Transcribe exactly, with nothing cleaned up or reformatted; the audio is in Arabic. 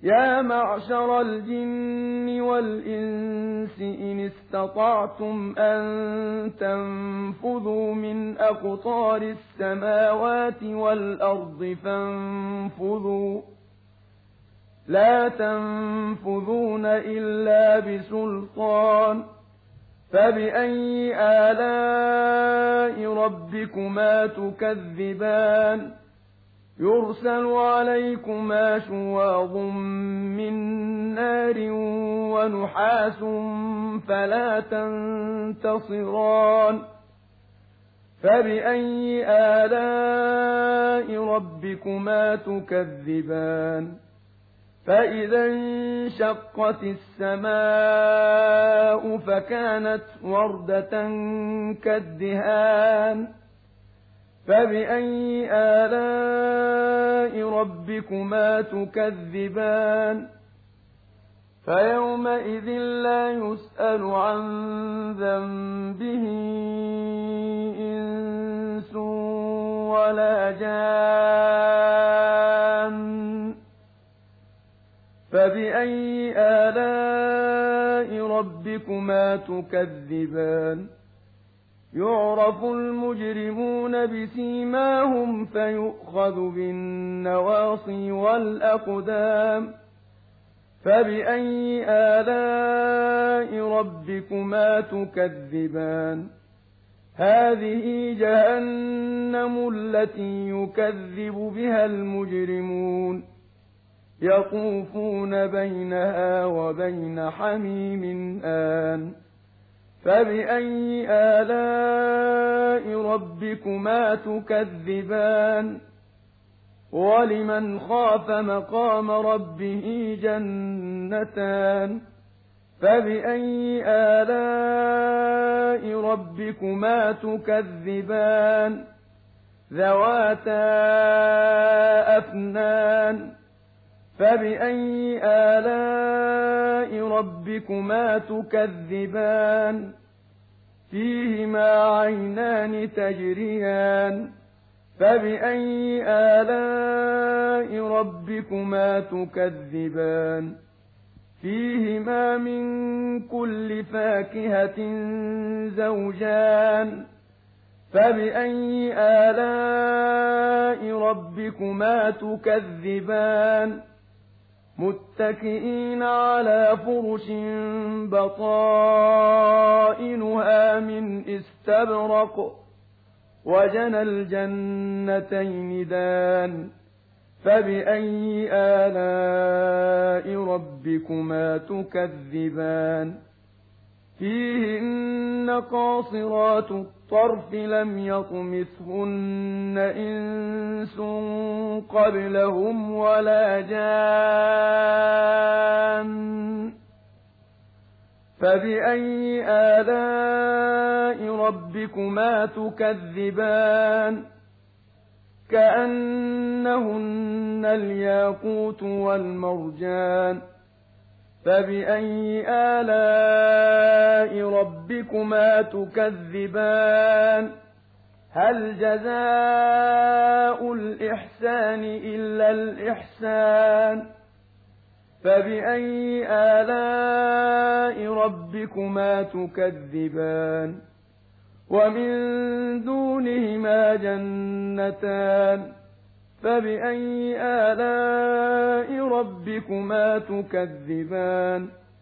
يا معشر الجن والإنس إن استطعتم أن تنفذوا من أقطار السماوات والأرض فانفذوا لا تنفذون إلا بسلطان فبأي آلاء ربكما تكذبان يرسل عليكما شواظ من نار ونحاس فلا تنتصران فبأي آلاء ربكما تكذبان فإذا انشقت السماء فكانت وردة كالدهان فبأي آلاء ربكما تكذبان فيومئذ لا يسأل عن ذنبه إنس ولا جان فبأي آلاء ربكما تكذبان يعرف المجرمون بسيماهم فيؤخذ بالنواصي والأقدام فبأي آلاء ربكما تكذبان هذه جهنم التي يكذب بها المجرمون يطوفون بينها وبين حميم آن فبأي آلاء ربكما تكذبان ولمن خاف مقام ربه جنتان فبأي آلاء ربكما تكذبان ذواتا أفنان فبأي آلاء ربكما تكذبان فيهما عينان تجريان فبأي آلاء ربكما تكذبان فيهما من كل فاكهة زوجان فبأي آلاء ربكما تكذبان متكئين على فرش بطائنها من استبرق وجنى الجنتين دان فبأي آلاء ربكما تكذبان فيهن قاصرات الطرف لم يطمثهن إنس قبلهم ولا جان فبأي آلاء ربكما تكذبان كأنهن الياقوت والمرجان فبأي آلاء ربكما تكذبان هل جزاء الإحسان إلا الإحسان فبأي آلاء ربكما تكذبان ومن دونهما جنتان فبأي آلاء ربكما تكذبان